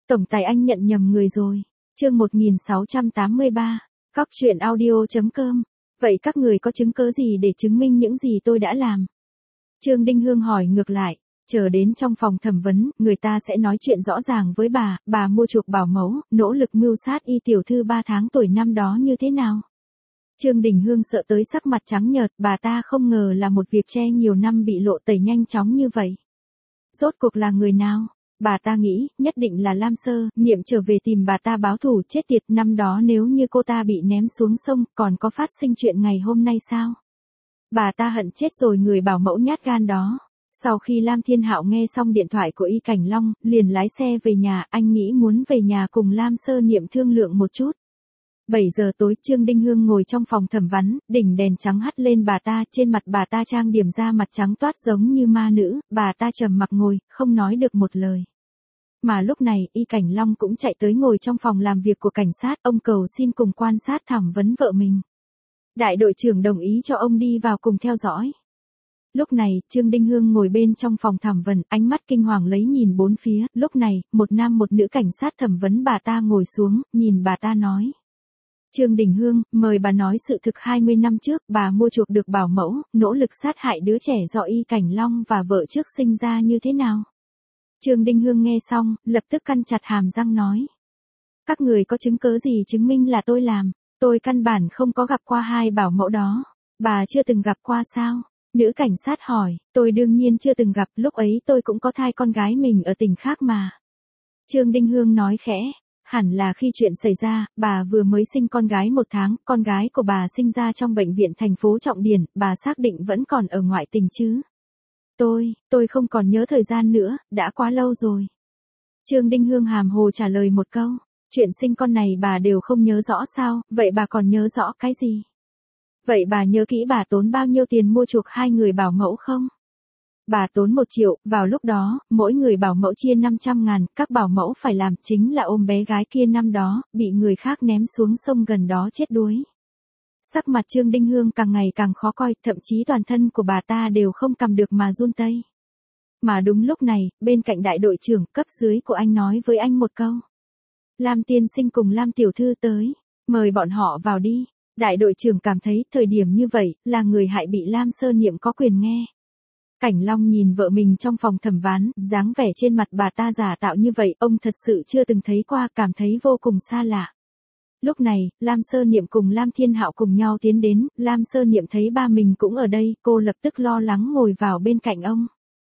Tổng tài anh nhận nhầm người rồi. Chương 1683. Cóc truyện audio.com. Vậy các người có chứng cứ gì để chứng minh những gì tôi đã làm? Trương Đinh Hương hỏi ngược lại. Chờ đến trong phòng thẩm vấn, người ta sẽ nói chuyện rõ ràng với bà mua chuộc bảo mẫu, nỗ lực mưu sát y tiểu thư 3 tháng tuổi năm đó như thế nào? Trương Đình Hương sợ tới sắc mặt trắng nhợt, bà ta không ngờ là một việc che nhiều năm bị lộ tẩy nhanh chóng như vậy. Rốt cuộc là người nào? Bà ta nghĩ, nhất định là Lam Sơ, Niệm trở về tìm bà ta báo thù, chết tiệt, năm đó nếu như cô ta bị ném xuống sông, còn có phát sinh chuyện ngày hôm nay sao? Bà ta hận chết rồi người bảo mẫu nhát gan đó. Sau khi Lam Thiên Hạo nghe xong điện thoại của Y Cảnh Long, liền lái xe về nhà, anh nghĩ muốn về nhà cùng Lam Sơ Niệm thương lượng một chút. 7 giờ tối, Trương Đinh Hương ngồi trong phòng thẩm vấn, đỉnh đèn trắng hắt lên bà ta, trên mặt bà ta trang điểm da mặt trắng toát giống như ma nữ, bà ta trầm mặc ngồi, không nói được một lời. Mà lúc này, Y Cảnh Long cũng chạy tới ngồi trong phòng làm việc của cảnh sát, ông cầu xin cùng quan sát thẩm vấn vợ mình. Đại đội trưởng đồng ý cho ông đi vào cùng theo dõi. Lúc này, Trương Đinh Hương ngồi bên trong phòng thẩm vấn, ánh mắt kinh hoàng lấy nhìn bốn phía, lúc này, một nam một nữ cảnh sát thẩm vấn bà ta ngồi xuống, nhìn bà ta nói. Trương Đình Hương, mời bà nói sự thực 20 năm trước, bà mua chuộc được bảo mẫu, nỗ lực sát hại đứa trẻ do Y Cảnh Long và vợ trước sinh ra như thế nào? Trương Đinh Hương nghe xong, lập tức căn chặt hàm răng nói. Các người có chứng cứ gì chứng minh là tôi làm? Tôi căn bản không có gặp qua hai bảo mẫu đó. Bà chưa từng gặp qua sao? Nữ cảnh sát hỏi, tôi đương nhiên chưa từng gặp, lúc ấy tôi cũng có thai con gái mình ở tỉnh khác mà. Trương Đinh Hương nói khẽ. Hẳn là khi chuyện xảy ra, bà vừa mới sinh con gái 1 tháng, con gái của bà sinh ra trong bệnh viện thành phố Trọng Điền, bà xác định vẫn còn ở ngoại tình chứ. Tôi không còn nhớ thời gian nữa, đã quá lâu rồi. Trương Đinh Hương hàm hồ trả lời một câu, chuyện sinh con này bà đều không nhớ rõ sao, vậy bà còn nhớ rõ cái gì? Vậy bà nhớ kỹ bà tốn bao nhiêu tiền mua chuộc hai người bảo mẫu không? Bà tốn 1 triệu, vào lúc đó, mỗi người bảo mẫu chia 500.000, các bảo mẫu phải làm chính là ôm bé gái kia năm đó, bị người khác ném xuống sông gần đó chết đuối. Sắc mặt Trương Đinh Hương càng ngày càng khó coi, thậm chí toàn thân của bà ta đều không cầm được mà run tây. Mà đúng lúc này, bên cạnh đại đội trưởng cấp dưới của anh nói với anh một câu. Lam tiên sinh cùng Lam tiểu thư tới, mời bọn họ vào đi. Đại đội trưởng cảm thấy thời điểm như vậy, là người hại bị Lam Sơ Niệm có quyền nghe. Cảnh Long nhìn vợ mình trong phòng thẩm vấn, dáng vẻ trên mặt bà ta giả tạo như vậy, ông thật sự chưa từng thấy qua, cảm thấy vô cùng xa lạ. Lúc này, Lam Sơ Niệm cùng Lam Thiên Hạo cùng nhau tiến đến, Lam Sơ Niệm thấy ba mình cũng ở đây, cô lập tức lo lắng ngồi vào bên cạnh ông.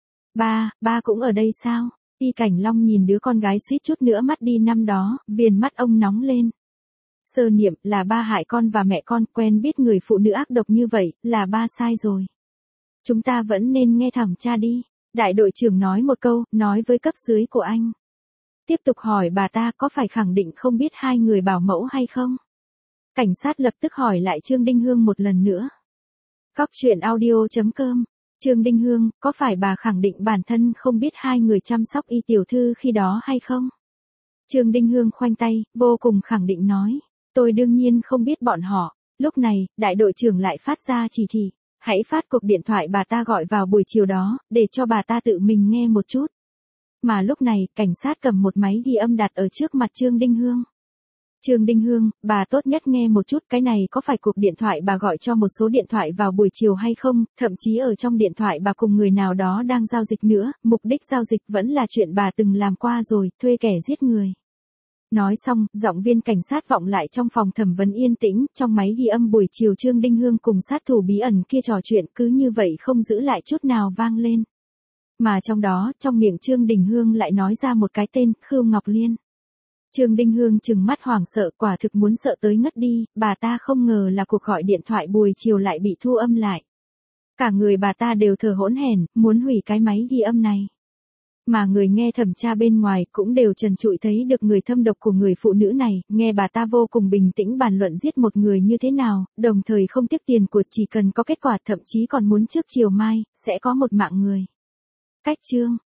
Ba cũng ở đây sao? Y Cảnh Long nhìn đứa con gái suýt chút nữa mất đi năm đó, viền mắt ông nóng lên. Sơ Niệm, là ba hại con và mẹ con, quen biết người phụ nữ ác độc như vậy, là ba sai rồi. Chúng ta vẫn nên nghe thẩm tra đi. Đại đội trưởng nói một câu, nói với cấp dưới của anh. Tiếp tục hỏi bà ta có phải khẳng định không biết hai người bảo mẫu hay không? Cảnh sát lập tức hỏi lại Trương Đinh Hương một lần nữa. Cóc truyện audio.com. Trương Đinh Hương, có phải bà khẳng định bản thân không biết hai người chăm sóc Y tiểu thư khi đó hay không? Trương Đinh Hương khoanh tay, vô cùng khẳng định nói. Tôi đương nhiên không biết bọn họ. Lúc này, đại đội trưởng lại phát ra chỉ thị. Hãy phát cuộc điện thoại bà ta gọi vào buổi chiều đó, để cho bà ta tự mình nghe một chút. Mà lúc này, cảnh sát cầm một máy ghi âm đặt ở trước mặt Trương Đinh Hương. Trương Đinh Hương, bà tốt nhất nghe một chút, cái này có phải cuộc điện thoại bà gọi cho một số điện thoại vào buổi chiều hay không, thậm chí ở trong điện thoại bà cùng người nào đó đang giao dịch nữa, mục đích giao dịch vẫn là chuyện bà từng làm qua rồi, thuê kẻ giết người. Nói xong, giọng viên cảnh sát vọng lại trong phòng thẩm vấn yên tĩnh, trong máy ghi âm buổi chiều Trương Đinh Hương cùng sát thủ bí ẩn kia trò chuyện cứ như vậy không giữ lại chút nào vang lên. Mà trong đó, trong miệng Trương Đình Hương lại nói ra một cái tên, Khưu Ngọc Liên. Trương Đinh Hương trừng mắt hoảng sợ, quả thực muốn sợ tới ngất đi, bà ta không ngờ là cuộc gọi điện thoại buổi chiều lại bị thu âm lại. Cả người bà ta đều thở hổn hển, muốn hủy cái máy ghi âm này. Mà người nghe thẩm tra bên ngoài cũng đều trần trụi thấy được người thâm độc của người phụ nữ này, nghe bà ta vô cùng bình tĩnh bàn luận giết một người như thế nào, đồng thời không tiếc tiền của, chỉ cần có kết quả, thậm chí còn muốn trước chiều mai, sẽ có một mạng người. Cách chương